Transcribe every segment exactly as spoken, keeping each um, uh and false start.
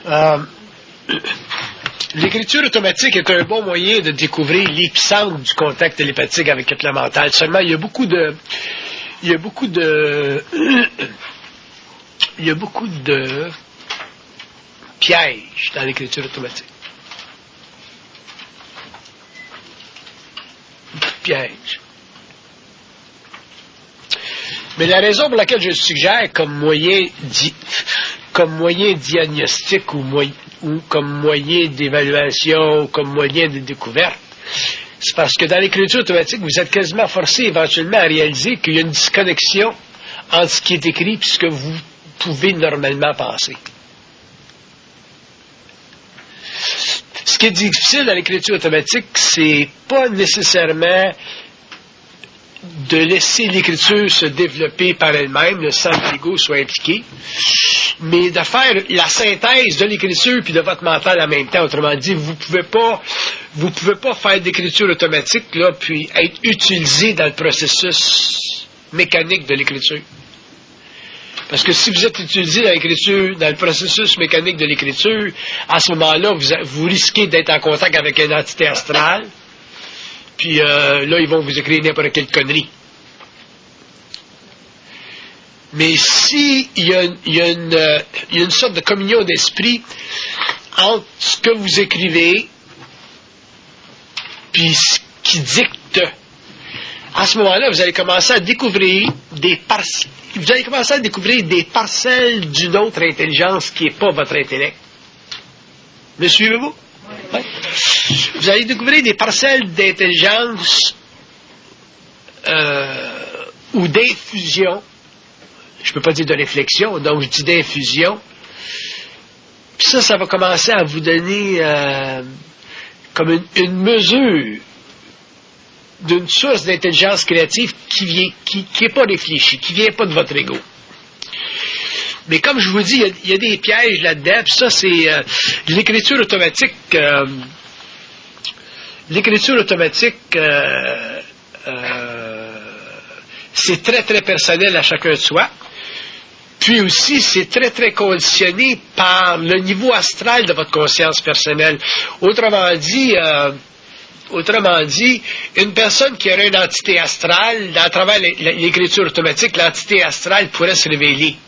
Euh, l'écriture automatique est un bon moyen de découvrir l'épicentre du contact télépathique avec le plan mental. Seulement, il y a beaucoup de... Il y a beaucoup de... Il y a beaucoup de pièges dans l'écriture automatique. Beaucoup de pièges. Mais la raison pour laquelle je suggère comme moyen, di, comme moyen diagnostic ou, moyen, ou comme moyen d'évaluation ou comme moyen de découverte, c'est parce que dans l'écriture automatique, vous êtes quasiment forcé éventuellement à réaliser qu'il y a une disconnexion entre ce qui est écrit et ce que vous pouvez normalement penser. Ce qui est difficile dans l'écriture automatique, c'est pas nécessairement de laisser l'écriture se développer par elle-même, sans que l'ego soit impliqué, mais de faire la synthèse de l'écriture puis de votre mental en même temps. Autrement dit, vous pouvez pas, vous pouvez pas faire d'écriture automatique là puis être utilisé dans le processus mécanique de l'écriture. Parce que si vous êtes utilisé dans l'écriture, dans le processus mécanique de l'écriture, à ce moment-là, vous, vous risquez d'être en contact avec une entité astrale. Puis euh, là, ils vont vous écrire n'importe quelle connerie. Mais si il y a, il y a, une, euh, il y a une sorte de communion d'esprit entre ce que vous écrivez puis ce qui dicte, à ce moment-là, vous allez commencer à découvrir des parcelles. Vous allez commencer à découvrir des parcelles d'une autre intelligence qui n'est pas votre intellect. Me suivez-vous? Ouais. Vous allez découvrir des parcelles d'intelligence euh, ou d'infusion. Je ne peux pas dire de réflexion, donc je dis d'infusion. Puis ça, ça va commencer à vous donner euh, comme une, une mesure d'une source d'intelligence créative qui vient, qui, qui n'est pas réfléchie, qui ne vient pas de votre ego. Mais comme je vous dis, il y a, il y a des pièges là-dedans, puis ça, c'est euh, l'écriture automatique. Euh, l'écriture automatique, euh, euh, c'est très, très personnel à chacun de soi. Puis aussi, c'est très, très conditionné par le niveau astral de votre conscience personnelle. Autrement dit, euh, Autrement dit, une personne qui aurait une entité astrale, à travers l'écriture automatique, l'entité astrale pourrait se révéler.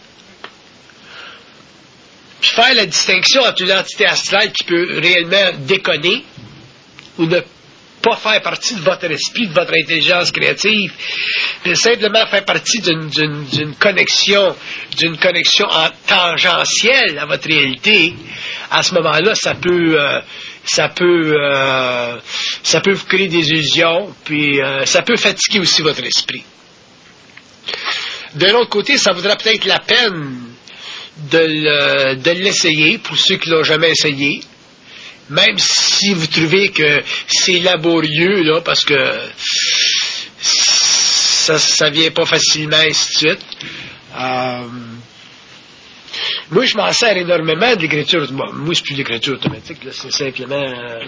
Puis faire la distinction entre une entité astrale qui peut réellement déconner ou ne pas faire partie de votre esprit, de votre intelligence créative, mais simplement faire partie d'une, d'une, d'une connexion, d'une connexion en tangentielle à votre réalité, à ce moment-là, ça peut, euh, ça peut, euh, ça peut vous créer des illusions, puis euh, ça peut fatiguer aussi votre esprit. De l'autre côté, ça vaudra peut-être la peine de, le, de l'essayer pour ceux qui l'ont jamais essayé. Même si vous trouvez que c'est laborieux, là, parce que ça, ça vient pas facilement, ainsi de suite. Euh, moi, je m'en sers énormément de l'écriture. Bon, moi, c'est plus l'écriture automatique, là, c'est simplement... Euh,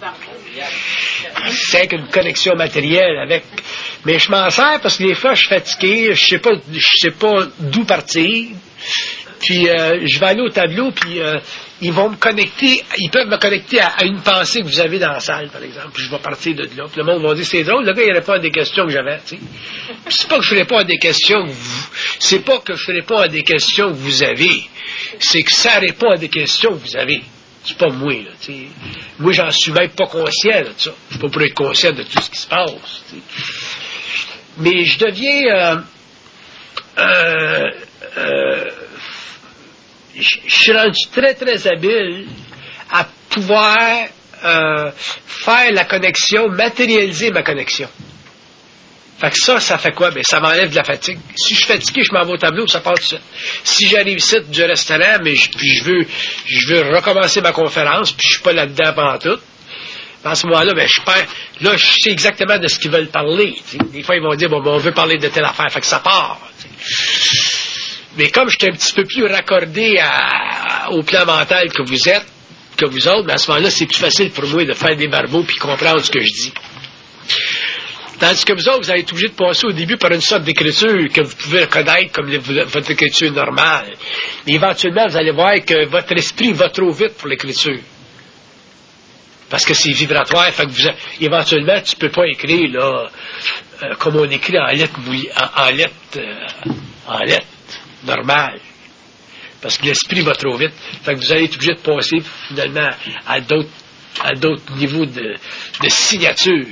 c'est qu'une connexion matérielle avec... Mais je m'en sers parce que des fois, je suis fatigué, je sais pas, je sais pas d'où partir. Puis euh, je vais aller au tableau, puis euh, ils vont me connecter, ils peuvent me connecter à, à une pensée que vous avez dans la salle, par exemple. Puis je vais partir de là. Puis le monde va dire, c'est drôle, le gars, il répond à des questions que j'avais, tu sais. Puis c'est pas que je réponds à des questions que vous... C'est pas que je réponds à des questions que vous avez. C'est que ça répond à des questions que vous avez. C'est pas moi, là, tu sais. Moi, j'en suis même pas conscient de ça. Je suis pas pour être conscient de tout ce qui se passe, tu sais. Mais je deviens... Euh, euh, euh, je suis rendu très, très habile à pouvoir euh, faire la connexion, matérialiser ma connexion. Fait que ça, ça fait quoi? Ben, ça m'enlève de la fatigue. Si je suis fatigué, je m'en vais au tableau, ça part tout seul. Si j'arrive ici du restaurant, mais je, puis je veux, je veux recommencer ma conférence, puis je suis pas là-dedans pendant tout, à ce moment-là, ben, je perds, là, je sais exactement de ce qu'ils veulent parler. T'sais. Des fois, ils vont dire, bon, ben, on veut parler de telle affaire, fait que ça part. T'sais. Mais comme je suis un petit peu plus raccordé à, au plan mental que vous êtes, que vous autres, ben à ce moment-là, c'est plus facile pour moi de faire des barbeaux puis comprendre ce que je dis. Tandis que vous autres, vous allez être obligé de passer au début par une sorte d'écriture que vous pouvez reconnaître comme les, votre écriture normale. Mais éventuellement, vous allez voir que votre esprit va trop vite pour l'écriture. Parce que c'est vibratoire, fait que vous, éventuellement, tu peux pas écrire, là, euh, comme on écrit en lettres mouillées, en, en lettres, euh, en lettres normales. Parce que l'esprit va trop vite. Fait que vous allez être obligé de passer, finalement, à d'autres, à d'autres niveaux de, de signature.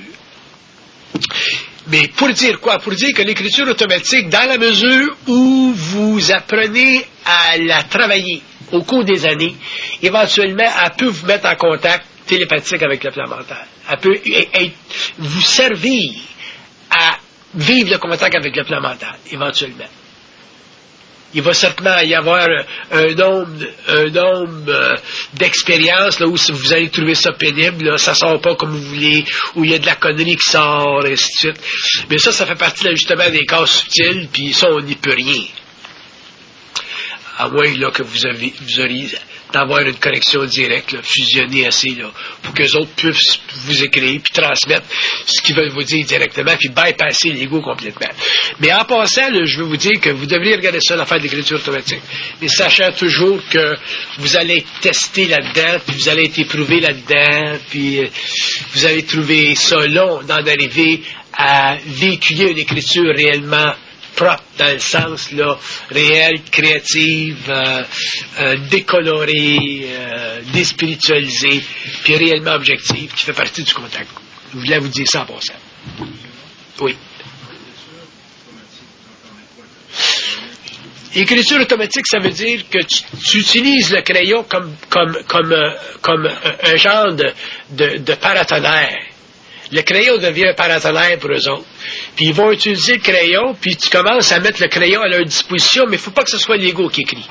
Mais pour dire quoi? Pour dire que l'écriture automatique, dans la mesure où vous apprenez à la travailler au cours des années, éventuellement, elle peut vous mettre en contact télépathique avec le plan mental. Elle peut être, vous servir à vivre le contact avec le plan mental, éventuellement. Il va certainement y avoir un nombre, un nombre euh, d'expériences là où si vous allez trouver ça pénible, là, ça sort pas comme vous voulez, où il y a de la connerie qui sort, et ainsi de suite. Mais ça, ça fait partie là, justement des cas subtils, puis ça, on n'y peut rien. À moins là, que vous, avez, vous auriez d'avoir une connexion directe, là, fusionnée assez, là, pour que les autres puissent vous écrire, puis transmettre ce qu'ils veulent vous dire directement, puis bypasser l'ego complètement. Mais en passant, là, je veux vous dire que vous devriez regarder ça, l'affaire de l'écriture automatique. Mais sachant toujours que vous allez être testé là-dedans, puis vous allez être éprouvé là-dedans, puis euh, vous allez trouver ça long d'en arriver à véhiculer une écriture réellement propre, dans le sens là, réel, créative, euh, euh, décolorée, euh, déspiritualisée, puis réellement objective, qui fait partie du contact. Je voulais vous dire ça en passant. Oui. Écriture automatique, ça veut dire que tu, tu utilises le crayon comme, comme, comme, euh, comme un, un genre de, de, de paratonnerre. Le crayon devient un paratonnerre pour eux autres. Puis ils vont utiliser le crayon, puis tu commences à mettre le crayon à leur disposition, mais il ne faut pas que ce soit l'ego qui écrit.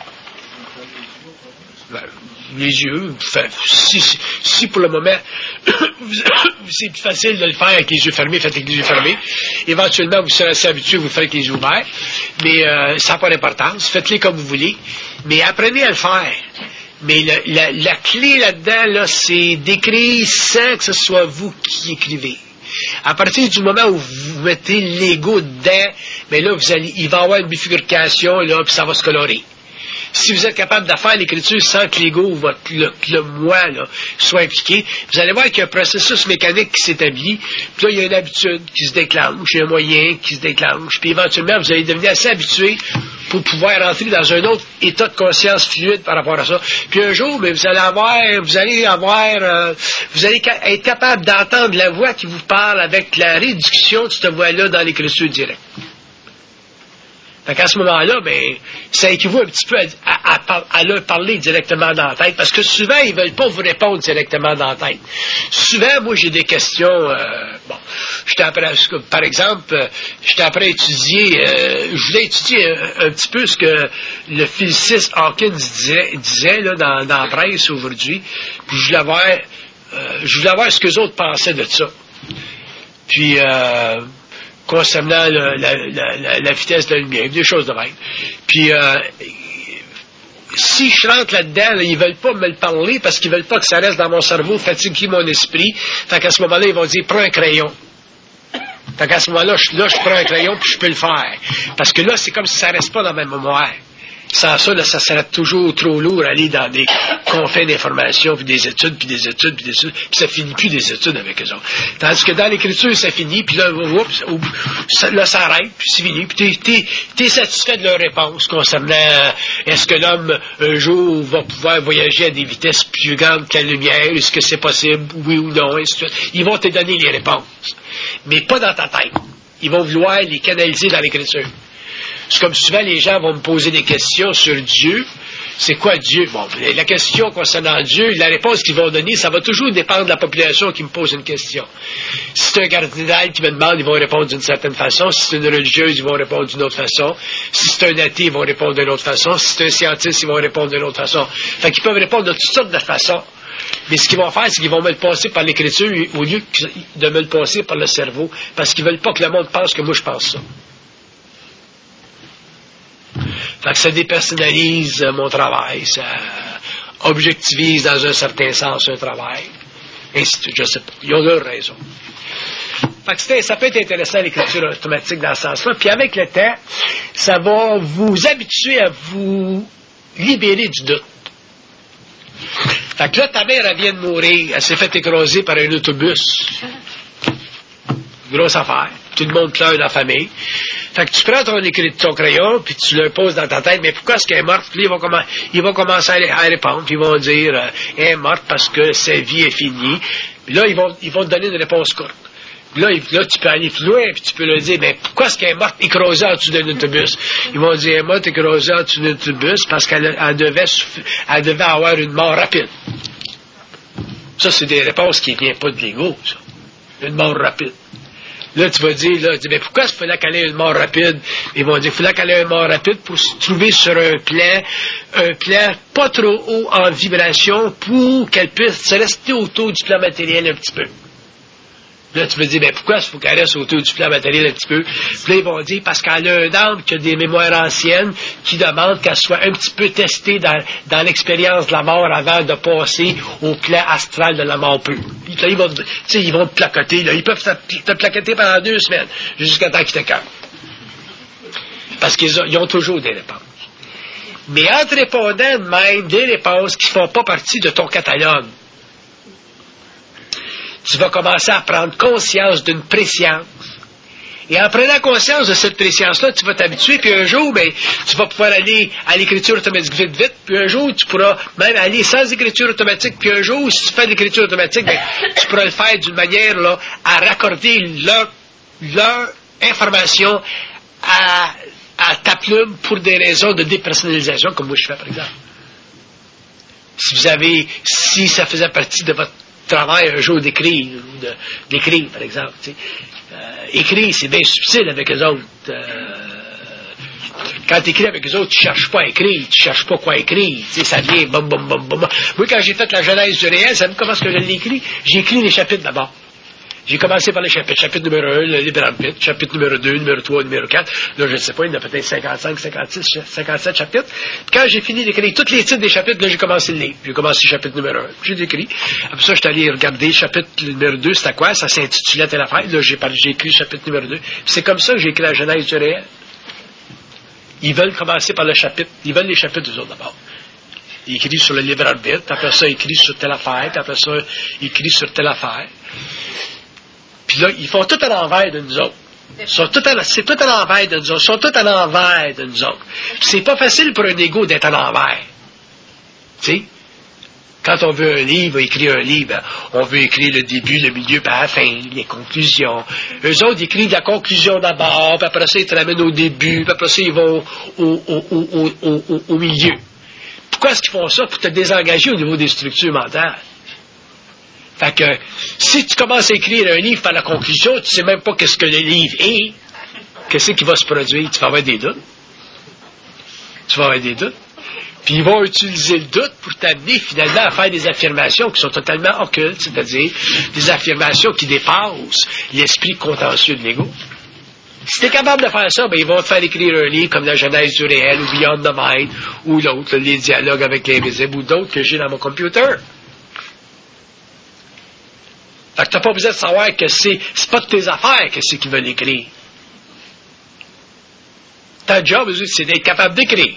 Ben, les yeux, si, si, si pour le moment, c'est plus facile de le faire avec les yeux fermés, faites avec les yeux fermés. Éventuellement, vous serez assez habitué, vous le faites avec les yeux ouverts. Mais euh, ça n'a pas d'importance. Faites-les comme vous voulez. Mais apprenez à le faire. Mais le, la, la clé là-dedans, là, c'est d'écrire sans que ce soit vous qui écrivez. À partir du moment où vous mettez l'ego dedans, mais là, vous allez, il va y avoir une bifurcation, là, puis ça va se colorer. Si vous êtes capable de faire l'écriture sans que l'ego, votre, le, le moi, là, soit impliqué, vous allez voir qu'il y a un processus mécanique qui s'établit, puis là, il y a une habitude qui se déclenche, il y a un moyen qui se déclenche, puis éventuellement, vous allez devenir assez habitué pour pouvoir entrer dans un autre état de conscience fluide par rapport à ça. Puis un jour, mais vous allez avoir, vous allez avoir, euh, vous allez être capable d'entendre la voix qui vous parle avec la réduction de cette voix-là dans l'écriture directe. Fait qu'à ce moment-là, ben, ça équivaut un petit peu à, à, à, à leur parler directement dans la tête, parce que souvent, ils veulent pas vous répondre directement dans la tête. Souvent, moi, j'ai des questions, euh, bon, j'étais après, par exemple, j'étais après à étudier, euh, je voulais étudier un, un petit peu ce que le physiciste Hawkins disait, disait là, dans, dans la presse aujourd'hui, puis je voulais voir, euh, je voulais voir ce que les autres pensaient de ça. Puis, euh, concernant le, la, la, la, la vitesse de la lumière, des choses de même. Puis, euh, si je rentre là-dedans, là, ils veulent pas me le parler parce qu'ils veulent pas que ça reste dans mon cerveau, fatiguer mon esprit. Fait qu'à ce moment-là, ils vont dire, prends un crayon. Fait qu'à ce moment-là, je, là, je prends un crayon puis je peux le faire. Parce que là, c'est comme si ça reste pas dans ma mémoire. Sans ça, là, ça serait toujours trop lourd aller dans des confins d'informations, puis des études, puis des études, puis des études, puis ça finit plus des études avec eux autres. Tandis que dans l'écriture, ça finit, puis là, oups, oups, ça, là, ça arrête, puis c'est fini, puis t'es, t'es, t'es satisfait de leur réponse concernant euh, est-ce que l'homme, un jour, va pouvoir voyager à des vitesses plus grandes que la lumière, est-ce que c'est possible, oui ou non, et ainsi de suite. Ils vont te donner les réponses, mais pas dans ta tête. Ils vont vouloir les canaliser dans l'écriture. C'est comme souvent les gens vont me poser des questions sur Dieu. C'est quoi Dieu? Bon, la question concernant Dieu, la réponse qu'ils vont donner, ça va toujours dépendre de la population qui me pose une question. Si c'est un cardinal qui me demande, ils vont répondre d'une certaine façon. Si c'est une religieuse, ils vont répondre d'une autre façon. Si c'est un athée, ils vont répondre d'une autre façon. Si c'est un scientiste, ils vont répondre d'une autre façon. Fait qu'ils peuvent répondre de toutes sortes de façons. Mais ce qu'ils vont faire, c'est qu'ils vont me le passer par l'écriture au lieu de me le passer par le cerveau, parce qu'ils veulent pas que le monde pense que moi je pense ça. Fait que ça dépersonnalise mon travail, ça objectivise dans un certain sens un travail, ainsi de suite, je sais pas. Ils ont leur raison. Fait que c'était, ça peut être intéressant, l'écriture automatique, dans ce sens-là. Puis avec le temps, ça va vous habituer à vous libérer du doute. Fait que là, ta mère, elle vient de mourir. Elle s'est fait écraser par un autobus. Grosse affaire. Tout le monde pleure dans la famille. Fait que tu prends ton écrit, ton crayon, puis tu le poses dans ta tête, mais pourquoi est-ce qu'elle est morte? Puis ils vont, commen- ils vont commencer à, à répondre, puis ils vont dire, euh, elle est morte parce que sa vie est finie. Puis là, ils vont, ils vont te donner une réponse courte. Puis là, là, tu peux aller plus loin, puis tu peux leur dire, mais pourquoi est-ce qu'elle est morte écrasée en dessous d'un autobus? Ils vont dire, elle est morte écrasée en dessous d'un autobus parce qu'elle elle devait, elle devait avoir une mort rapide. Ça, c'est des réponses qui ne viennent pas de l'ego, ça. Une mort rapide. Là, tu vas dire, là, tu dis, mais pourquoi il fallait qu'elle ait une mort rapide? Ils vont dire, il fallait qu'elle ait une mort rapide pour se trouver sur un plan, un plan pas trop haut en vibration pour qu'elle puisse se rester autour du plan matériel un petit peu. Là, tu vas dire, mais pourquoi il faut qu'elle reste autour du plan matériel un petit peu? Puis là, ils vont dire, parce qu'elle a un âme qui a des mémoires anciennes qui demandent qu'elle soit un petit peu testée dans, dans l'expérience de la mort avant de passer au plan astral de la mort pure. Puis là, ils vont, tu sais, ils vont te placoter, là. Ils peuvent te, te placoter pendant deux semaines, jusqu'à temps qu'ils te calment. Parce qu'ils ont, ils ont toujours des réponses. Mais en te répondant de même des réponses qui ne font pas partie de ton catalogue, tu vas commencer à prendre conscience d'une préscience. Et en prenant conscience de cette préscience-là, tu vas t'habituer, puis un jour, ben, tu vas pouvoir aller à l'écriture automatique vite, vite, puis un jour, tu pourras même aller sans écriture automatique, puis un jour, si tu fais de l'écriture automatique, ben, tu pourras le faire d'une manière, là, à raccorder leur, leur information à, à ta plume pour des raisons de dépersonnalisation, comme moi je fais, par exemple. Si vous avez, si ça faisait partie de votre travail un jour d'écrire, ou de, d'écrire, par exemple. Tu sais. Euh, écrire, c'est bien subtil avec les autres. Euh, quand tu écris avec les autres, tu ne cherches pas à écrire, tu ne cherches pas quoi écrire. Tu sais, ça vient, bum, bum, bum, bum. Moi, quand j'ai fait la Genèse du réel, savez-vous comment est-ce que je l'ai écrit? J'ai écrit les chapitres d'abord. J'ai commencé par les chapitres. Chapitre numéro un, le livre Arbitre. Chapitre numéro deux, numéro trois, numéro quatre. Là, je ne sais pas, il y en a peut-être cinquante-cinq, cinquante-six, cinquante-sept chapitres. Puis quand j'ai fini d'écrire tous les titres des chapitres, là, j'ai commencé le livre. J'ai commencé le chapitre numéro un. J'ai écrit. Après ça, je suis allé regarder le chapitre numéro deux, c'était quoi? Ça s'intitulait telle affaire. Là, j'ai, j'ai écrit le chapitre numéro deux. Puis c'est comme ça que j'ai écrit la Genèse du réel. Ils veulent commencer par le chapitre. Ils veulent les chapitres, eux autres, d'abord. Ils écrivent sur le livre Arbitre. Après ça, ils écrivent sur telle affaire. Puis après ça, ils écrivent sur telle affaire. Puis là, ils font tout à l'envers de nous autres. Sont tout à, c'est tout à l'envers de nous autres. Ils sont tout à l'envers de nous autres. Puis c'est pas facile pour un égo d'être à l'envers. Tu sais? Quand on veut un livre, écrire un livre, on veut écrire le début, le milieu, puis la fin, les conclusions. Eux autres, ils écrivent la conclusion d'abord, puis après ça, ils te ramènent au début, puis après ça, ils vont au, au, au, au, au, au milieu. Pourquoi est-ce qu'ils font ça? Pour te désengager au niveau des structures mentales. Fait que, si tu commences à écrire un livre par la conclusion, tu sais même pas qu'est-ce que le livre est, qu'est-ce qui va se produire, tu vas avoir des doutes. Tu vas avoir des doutes. Puis ils vont utiliser le doute pour t'amener finalement à faire des affirmations qui sont totalement occultes, c'est-à-dire des affirmations qui dépassent l'esprit contentieux de l'ego. Si tu es capable de faire ça, ben ils vont te faire écrire un livre comme la Genèse du réel, ou Beyond the Mind, ou l'autre, les dialogues avec l'invisible, ou d'autres que j'ai dans mon computer. Fait que t'as pas besoin de savoir que c'est, c'est pas de tes affaires que c'est qu'ils veulent écrire. Ta job, c'est d'être capable d'écrire.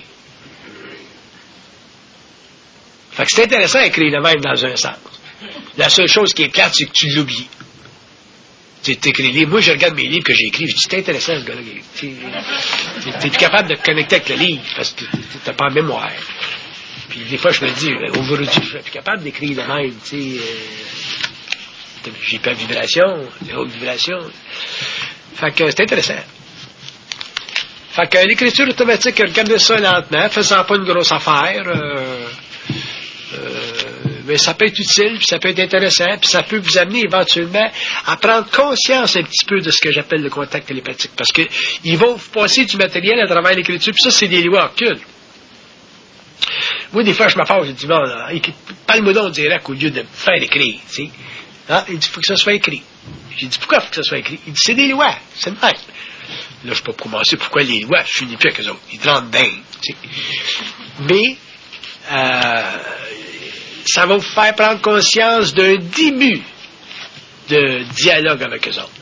Fait que c'est intéressant d'écrire le même dans un sens. La seule chose qui est plate, c'est que tu l'oublies. Tu t'écris les livres. Moi, je regarde mes livres que j'ai écrits, je dis, c'est intéressant, ce gars-là. Tu es plus capable de te connecter avec le livre, parce que t'as pas en mémoire. Puis des fois, je me dis, aujourd'hui, je suis plus capable d'écrire le même, tu sais. Euh, j'ai pas de vibration, de haute vibration. Fait que c'est intéressant. Fait que l'écriture automatique, regardez ça lentement, faisant pas une grosse affaire, euh, euh, mais ça peut être utile, puis ça peut être intéressant, puis ça peut vous amener éventuellement à prendre conscience un petit peu de ce que j'appelle le contact télépathique, parce que ils vont vous passer du matériel à travers l'écriture, puis ça, c'est des lois occultes. Moi, des fois, je me fâche, je dis, bon, parle-moi donc direct au lieu de me faire écrire, tu sais. Hein? Il dit, il faut que ça soit écrit. J'ai dit, pourquoi il faut que ça soit écrit? Il dit, c'est des lois, c'est le même. Là, je ne sais pas commencer pourquoi les lois, je finis plus avec eux autres. Ils te rendent bien, tu sais. Mais, euh, ça va vous faire prendre conscience d'un début de dialogue avec eux autres.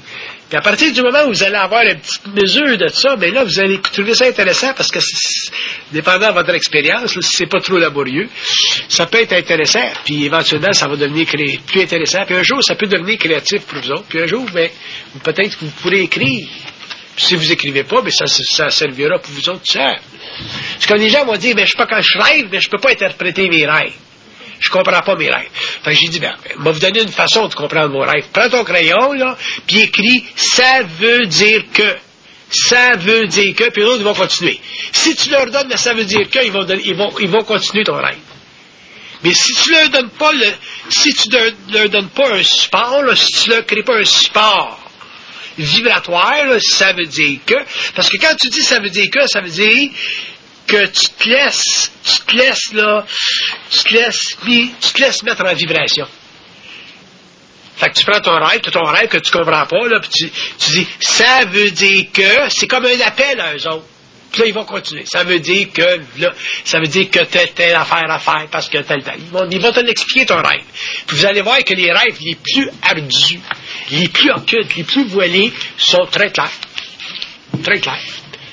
Puis à partir du moment où vous allez avoir une petite mesure de ça, bien là, vous allez trouver ça intéressant parce que, dépendant de votre expérience, là, si c'est pas trop laborieux, ça peut être intéressant. Puis éventuellement, ça va devenir cré... plus intéressant. Puis un jour, ça peut devenir créatif pour vous autres. Puis un jour, bien, peut-être que vous pourrez écrire. Puis si vous écrivez pas, bien, ça, ça servira pour vous autres tout seul. Parce que les gens vont dire, bien, je sais pas quand je rêve, mais je peux pas interpréter mes rêves. Je comprends pas mes rêves. Fait que j'ai dit, ben, on va vous donner une façon de comprendre vos rêves. Prends ton crayon, là, puis écris, ça veut dire que. Ça veut dire que, puis l'autre, ils vont continuer. Si tu leur donnes le ça veut dire que, ils vont, donner, ils vont, ils vont continuer ton rêve. Mais si tu leur donnes pas le, si tu leur, leur donnes pas un support, là, si tu leur crées pas un support vibratoire, là, ça veut dire que, parce que quand tu dis ça veut dire que, ça veut dire que tu te laisses, tu te laisses, là, tu te laisses, tu te laisses mettre en vibration. Fait que tu prends ton rêve, ton rêve que tu comprends pas, là, puis tu, tu dis, ça veut dire que, c'est comme un appel à eux autres. Puis là, ils vont continuer. Ça veut dire que, là, ça veut dire que telle, telle affaire à faire, parce que telle, telle. Ils vont, ils vont te l'expliquer ton rêve. Puis vous allez voir que les rêves les plus ardus, les plus occultes, les plus voilés, sont très clairs. Très clairs.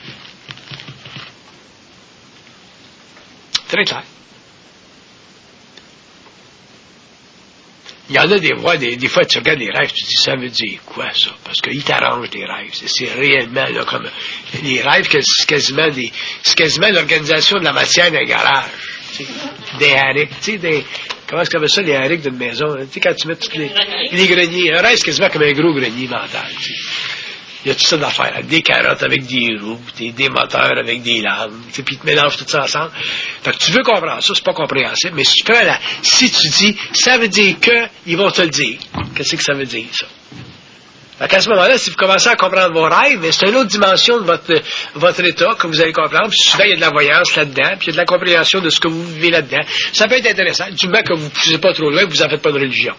Très clair. Il y en a des fois, des, des fois tu regardes les rêves, tu te dis, ça veut dire quoi ça? Parce qu'ils t'arrangent les rêves. C'est, c'est réellement, là, comme, les rêves, c'est quasiment des, c'est quasiment l'organisation de la matière d'un garage. Tu sais, des harics, tu sais, des, comment est-ce qu'on appelle ça, les harics d'une maison? Hein? Tu sais, quand tu mets toutes les, les greniers, un rêve, c'est quasiment comme un gros grenier mental, tu sais. Il y a tout ça d'affaires, des carottes avec des roues, des, des moteurs avec des lames, puis ils te mélangent tout ça ensemble. Fait que tu veux comprendre ça, c'est pas compréhensible, mais si tu prends la, si tu dis, ça veut dire que, ils vont te le dire. Qu'est-ce que ça veut dire, ça? Fait qu'à ce moment-là, si vous commencez à comprendre vos rêves, mais c'est une autre dimension de votre, votre état que vous allez comprendre, puis souvent il y a de la voyance là-dedans, puis il y a de la compréhension de ce que vous vivez là-dedans. Ça peut être intéressant, du moment que vous ne poussez pas trop loin, que vous n'en faites pas de religion.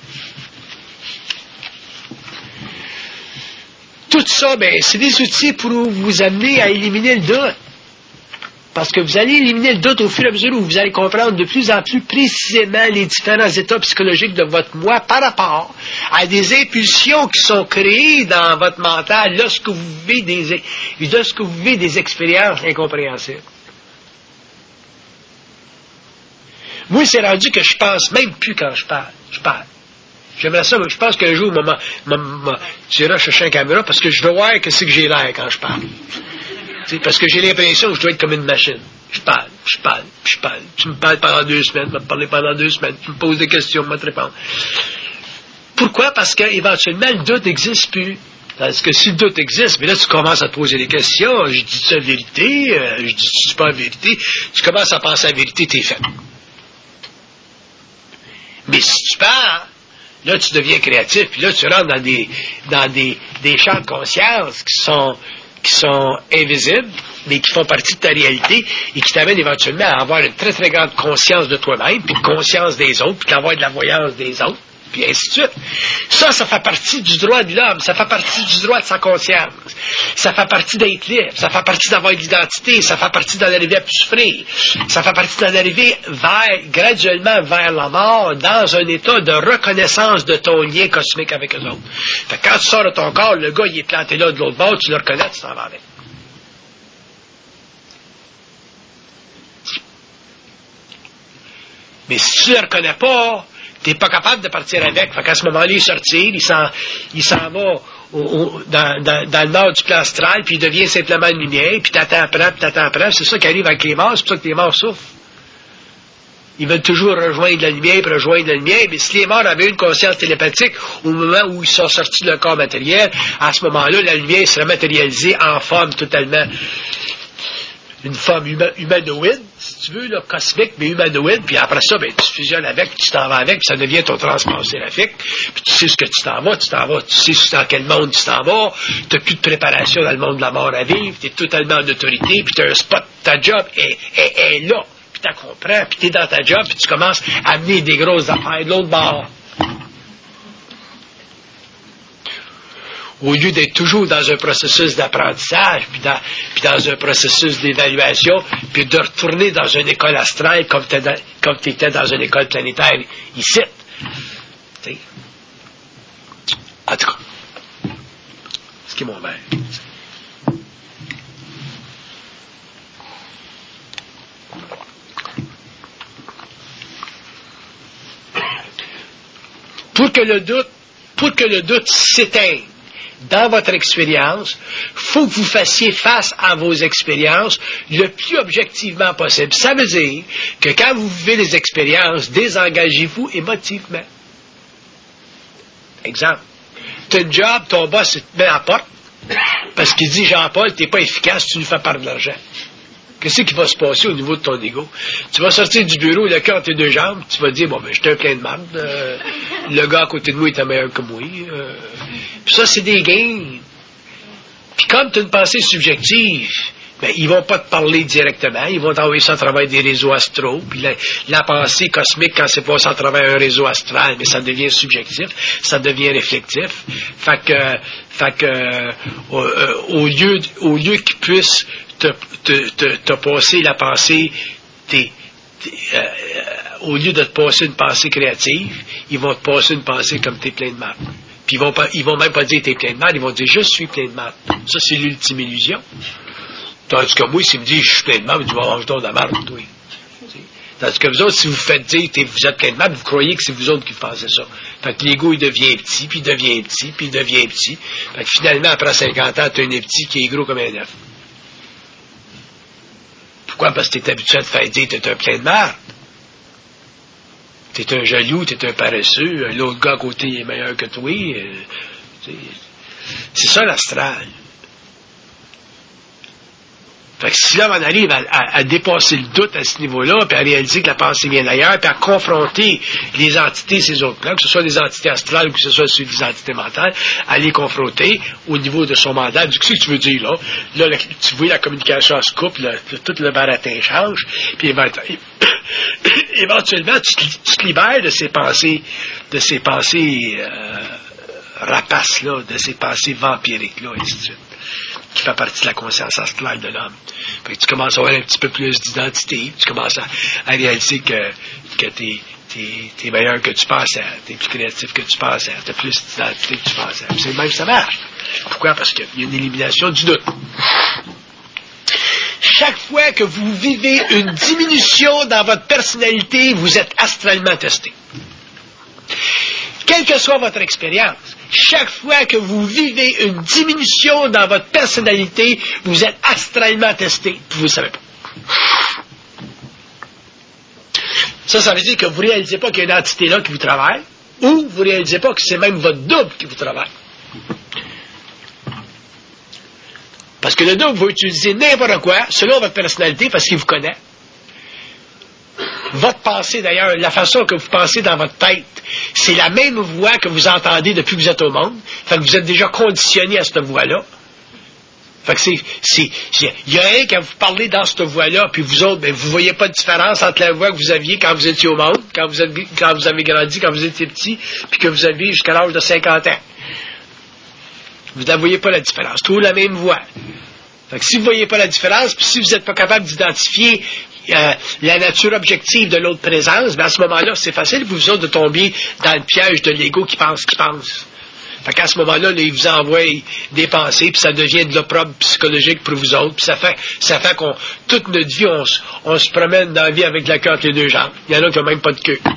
Tout ça, ben, c'est des outils pour vous amener à éliminer le doute. Parce que vous allez éliminer le doute au fur et à mesure où vous allez comprendre de plus en plus précisément les différents états psychologiques de votre moi par rapport à des impulsions qui sont créées dans votre mental lorsque vous vivez des, lorsque vous vivez des expériences incompréhensibles. Moi, c'est rendu que je pense même plus quand je parle. Je parle. J'aimerais ça, je pense qu'un jour, maman, maman, tu iras chercher une caméra parce que je veux voir que c'est que j'ai l'air quand je parle. T'sais, parce que j'ai l'impression que je dois être comme une machine. Je parle, je parle, je parle. Tu me parles pendant deux semaines, tu vas me parler pendant deux semaines, tu me poses des questions, je vais te répondre. Pourquoi? Parce qu'éventuellement, le doute n'existe plus. Parce que si le doute existe, mais là, tu commences à te poser des questions. Je dis-tu la vérité? Euh, je dis-tu pas la vérité? Tu commences à penser à la vérité, t'es fait. Mais si tu parles, là, tu deviens créatif, puis là, tu rentres dans des, dans des, des champs de conscience qui sont, qui sont invisibles, mais qui font partie de ta réalité et qui t'amènent éventuellement à avoir une très, très grande conscience de toi-même, puis une conscience des autres, puis d'avoir de la voyance des autres, puis ainsi de suite. Ça, ça fait partie du droit de l'homme, ça fait partie du droit de sa conscience, ça fait partie d'être libre, ça fait partie d'avoir de l'identité, ça fait partie d'en arriver à plus souffrir, ça fait partie d'en arriver vers, graduellement vers la mort, dans un état de reconnaissance de ton lien cosmique avec eux autres. Fait que quand tu sors de ton corps, le gars, il est planté là de l'autre bord, tu le reconnais, tu t'en vas avec. Mais si tu ne le reconnais pas, tu n'es pas capable de partir avec. Fait qu'à ce moment-là, il sortit, il s'en, il s'en va au, au, dans, dans, dans le nord du plan astral, puis il devient simplement une lumière, puis t'attends après, puis t'attends après. C'est ça qui arrive avec les morts, c'est pour ça que les morts souffrent. Ils veulent toujours rejoindre la lumière, puis rejoindre la lumière, mais si les morts avaient une conscience télépathique, au moment où ils sont sortis de leur corps matériel, à ce moment-là, la lumière serait matérialisée en forme totalement, une forme huma- humanoïde, si tu veux, là, cosmique, mais humanoïde, puis après ça, ben, tu fusionnes avec, puis tu t'en vas avec, puis ça devient ton transport séraphique, puis tu sais ce que tu t'en vas, tu t'en vas, tu sais dans quel monde tu t'en vas, tu n'as plus de préparation dans le monde de la mort à vivre, tu es totalement en autorité, puis tu as un spot, ta job est, est, est là, puis tu comprends, puis tu es dans ta job, puis tu commences à amener des grosses affaires de l'autre bord. Au lieu d'être toujours dans un processus d'apprentissage, puis dans, puis dans un processus d'évaluation, puis de retourner dans une école astrale comme tu étais dans une école planétaire ici. T'sais. En tout cas, pratiquer mon verre. Pour que le doute, pour que le doute s'éteigne dans votre expérience, il faut que vous fassiez face à vos expériences le plus objectivement possible. Ça veut dire que quand vous vivez les expériences, désengagez-vous émotivement. Exemple, tu as un job, ton boss te met à la porte parce qu'il dit « Jean-Paul, tu n'es pas efficace, tu nous fais perdre de l'argent. » Qu'est-ce qui va se passer au niveau de ton ego? Tu vas sortir du bureau, le cœur entre tes deux jambes, tu vas dire, bon, ben, j'étais un plein de marde, euh, le gars à côté de moi était meilleur que moi. Euh, puis ça, c'est des gains. Puis comme tu as une pensée subjective, ben, ils vont pas te parler directement, ils vont t'envoyer ça à travers des réseaux astraux, puis la, la pensée cosmique, quand c'est passé à travers un réseau astral, mais ça devient subjectif, ça devient réflectif. Fait que, fait que, euh, au, euh, au lieu, au lieu qu'ils puissent te, te, te, te passer la pensée, t'es, t'es, euh, au lieu de te passer une pensée créative, ils vont te passer une pensée comme t'es plein de mal. Puis ils vont pas, ils vont même pas dire t'es plein de mal, ils vont dire je suis plein de mal. Ça, c'est l'ultime illusion. Tandis que moi, s'il me dit je suis plein de mal, je vais manger ton de la marde, oui. Tandis que vous autres, si vous faites dire que vous êtes plein de mal, vous croyez que c'est vous autres qui pensez ça. Fait que l'ego, il devient petit, puis il devient petit, puis il devient petit. Fait que finalement, après cinquante ans, tu as un petit qui est gros comme un œuf. Pourquoi? Parce que tu es habitué à te faire dire que tu es un plein de marde. Tu es un jaloux, tu es un paresseux, l'autre gars à côté est meilleur que toi. Euh, c'est ça l'astral. Fait que si là, on arrive à, à, à dépasser le doute à ce niveau-là, puis à réaliser que la pensée vient d'ailleurs, puis à confronter les entités, ces autres plans, que ce soit des entités astrales ou que ce soit des entités mentales, à les confronter au niveau de son mandat. Du coup, ce que tu veux dire, là, là, là tu vois, la communication se coupe, là, tout le baratin change, puis éventuellement, tu, tu te libères de ces pensées, de ces pensées euh, rapaces-là, de ces pensées vampiriques-là, et ainsi de suite, qui fait partie de la conscience astrale de l'homme. Fait que tu commences à avoir un petit peu plus d'identité, tu commences à, à réaliser que, que t'es, t'es, t'es meilleur que tu pensais, t'es plus créatif que tu pensais, t'as plus d'identité que tu pensais. Puis c'est le même, ça marche. Pourquoi? Parce qu'il y a une élimination du doute. Chaque fois que vous vivez une diminution dans votre personnalité, vous êtes astralement testé. Quelle que soit votre expérience, chaque fois que vous vivez une diminution dans votre personnalité, vous êtes astralement testé, vous ne le savez pas. Ça, ça veut dire que vous ne réalisez pas qu'il y a une entité là qui vous travaille, ou vous ne réalisez pas que c'est même votre double qui vous travaille. Parce que le double va utiliser n'importe quoi, selon votre personnalité, parce qu'il vous connaît. Votre pensée, d'ailleurs, la façon que vous pensez dans votre tête, c'est la même voix que vous entendez depuis que vous êtes au monde. Fait que vous êtes déjà conditionné à cette voix-là. Fait que c'est, c'est, il y a un quand vous parlez dans cette voix-là, puis vous autres, ben, vous voyez pas de différence entre la voix que vous aviez quand vous étiez au monde, quand vous êtes, quand vous avez grandi, quand vous étiez petit, puis que vous aviez jusqu'à l'âge de cinquante ans. Vous ne voyez pas la différence. Toujours la même voix. Fait que si vous ne voyez pas la différence, puis si vous n'êtes pas capable d'identifier euh, la nature objective de l'autre présence, ben à ce moment-là, c'est facile pour vous autres de tomber dans le piège de l'ego qui pense, qui pense. Fait qu'à ce moment-là, là, il vous envoie des pensées, puis ça devient de l'opprobre psychologique pour vous autres, puis ça fait, ça fait qu'on, toute notre vie, on, on se promène dans la vie avec la queue entre les deux jambes. Il y en a qui n'ont même pas de queue.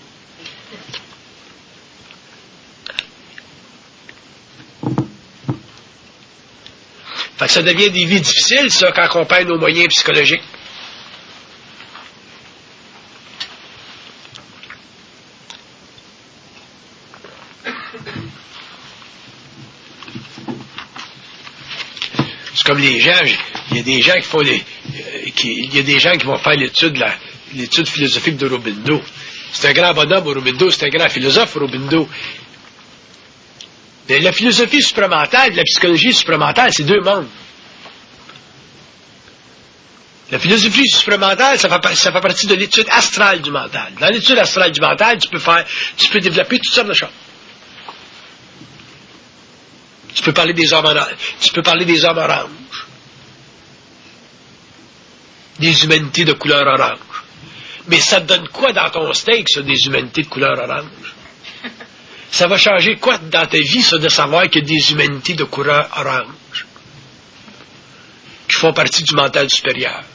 Fait que ça devient des vies difficiles, ça, quand on perd nos moyens psychologiques. C'est comme les gens, il y a des gens qui font les, euh, qui, il y a des gens qui vont faire l'étude, la, l'étude philosophique de Aurobindo. C'est un grand bonhomme, Aurobindo, c'est un grand philosophe, Aurobindo. Mais la philosophie supramentale et la psychologie supramentale, c'est deux mondes. La philosophie supramentale, ça fait, ça fait partie de l'étude astrale du mental. Dans l'étude astrale du mental, tu peux faire, tu peux développer toutes sortes de choses. Tu peux parler des hommes oranges. Tu peux parler des hommes oranges. Des humanités de couleur orange. Mais ça te donne quoi dans ton steak, ça, des humanités de couleur orange? Ça va changer quoi dans ta vie, ça, de savoir qu'il y a des humanités de couleur orange qui font partie du mental supérieur?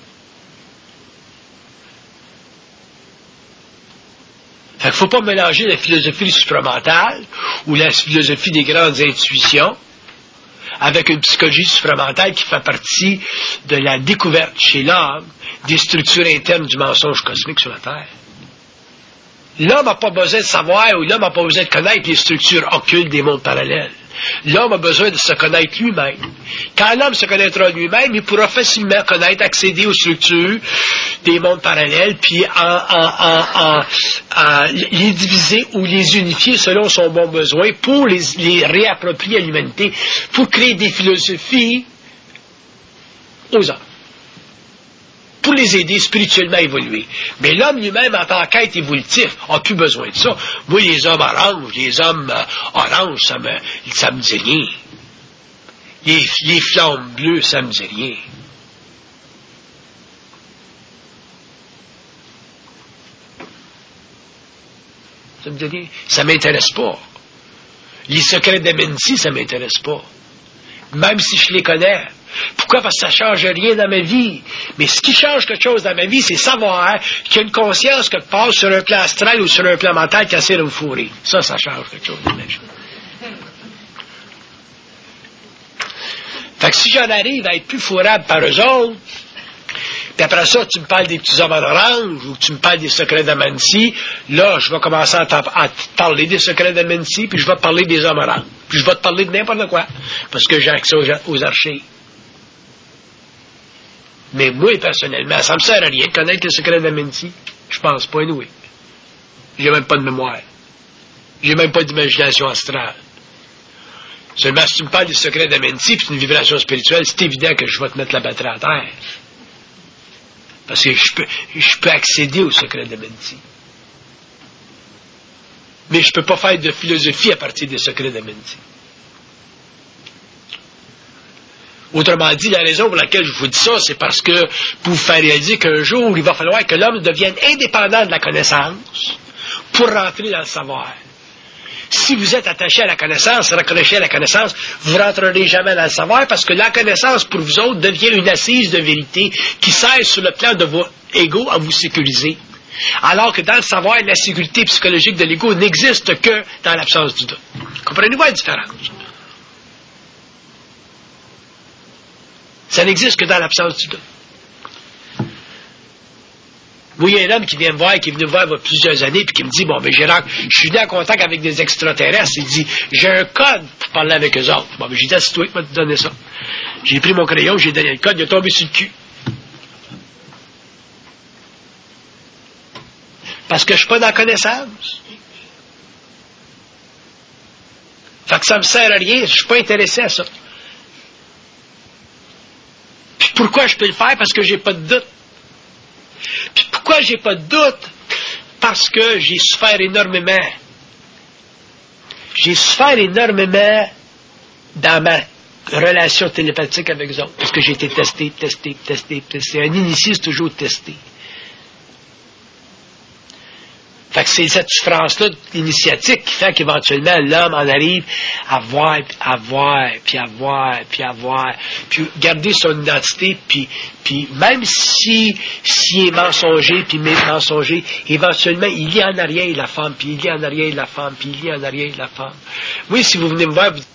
Fait qu'il ne faut pas mélanger la philosophie supramentale ou la philosophie des grandes intuitions avec une psychologie supramentale qui fait partie de la découverte chez l'homme des structures internes du mensonge cosmique sur la Terre. L'homme n'a pas besoin de savoir ou l'homme n'a pas besoin de connaître les structures occultes des mondes parallèles. L'homme a besoin de se connaître lui-même. Quand l'homme se connaîtra lui-même, il pourra facilement connaître, accéder aux structures des mondes parallèles, puis en, en, en, en, en les diviser ou les unifier selon son bon besoin pour les, les réapproprier à l'humanité, pour créer des philosophies aux hommes, pour les aider spirituellement à évoluer. Mais l'homme lui-même, en tant qu'être évolutif, n'a plus besoin de ça. Moi, les hommes oranges, les hommes euh, oranges, ça me, ça me dit rien. Les, les flammes bleues, ça me dit rien. Ça me dit rien. Ça m'intéresse pas. Les secrets d'Amensi, ça m'intéresse pas. Même si je les connais. Pourquoi? Parce que ça ne change rien dans ma vie. Mais ce qui change quelque chose dans ma vie, c'est savoir qu'il y a une conscience quelque part sur un plan astral ou sur un plan mental qui essaie de me fourrer. Ça, ça change quelque chose dans ma vie. Fait que si j'en arrive à être plus fourrable par eux autres, puis après ça, tu me parles des petits hommes en orange, ou tu me parles des secrets d'Amansi, là, je vais commencer à, à te parler des secrets d'Amansi, puis je vais te parler des hommes oranges. Puis je vais te parler de n'importe quoi, parce que j'ai accès aux, aux archives. Mais moi, personnellement, ça me sert à rien de connaître les secrets d'Amensi. Je pense pas, anyway. J'ai même pas de mémoire. J'ai même pas d'imagination astrale. Seulement, si tu me parles des secrets d'Amensi, puis une vibration spirituelle, c'est évident que je vais te mettre la batterie à terre. Parce que je peux, je peux accéder aux secrets d'Amensi. Mais je peux pas faire de philosophie à partir des secrets d'Amensi. Autrement dit, la raison pour laquelle je vous dis ça, c'est parce que pour vous faire réaliser qu'un jour, il va falloir que l'homme devienne indépendant de la connaissance pour rentrer dans le savoir. Si vous êtes attaché à la connaissance, raccroché à la connaissance, vous ne rentrerez jamais dans le savoir parce que la connaissance, pour vous autres, devient une assise de vérité qui sert sur le plan de vos égos à vous sécuriser. Alors que dans le savoir, la sécurité psychologique de l'ego n'existe que dans l'absence du doute. Comprenez-vous la différence? Ça n'existe que dans l'absence du doute. Moi, il y a un homme qui vient me voir, qui est venu me voir il y a plusieurs années, puis qui me dit, bon, ben, Gérard, je suis venu en contact avec des extraterrestres. Il dit, j'ai un code pour parler avec eux autres. Bon, ben, j'ai dit, c'est toi qui m'as donné ça. J'ai pris mon crayon, j'ai donné le code, il est tombé sur le cul. Parce que je suis pas dans la connaissance. Fait que ça me sert à rien, je suis pas intéressé à ça. Puis pourquoi je peux le faire? Parce que j'ai pas de doute. Puis pourquoi j'ai pas de doute? Parce que j'ai souffert énormément. J'ai souffert énormément dans ma relation télépathique avec eux autres. Parce que j'ai été testé, testé, testé, testé. Un initié, c'est toujours testé. Fait que c'est cette souffrance-là initiatique qui fait qu'éventuellement l'homme en arrive à voir, à voir, puis à voir, puis à voir, puis garder son identité, puis, puis même si s'il est mensonger, puis mensonger, éventuellement il y a en arrière la femme, puis il y a en arrière la femme, puis il y a en arrière la femme. Oui, si vous venez me voir, vous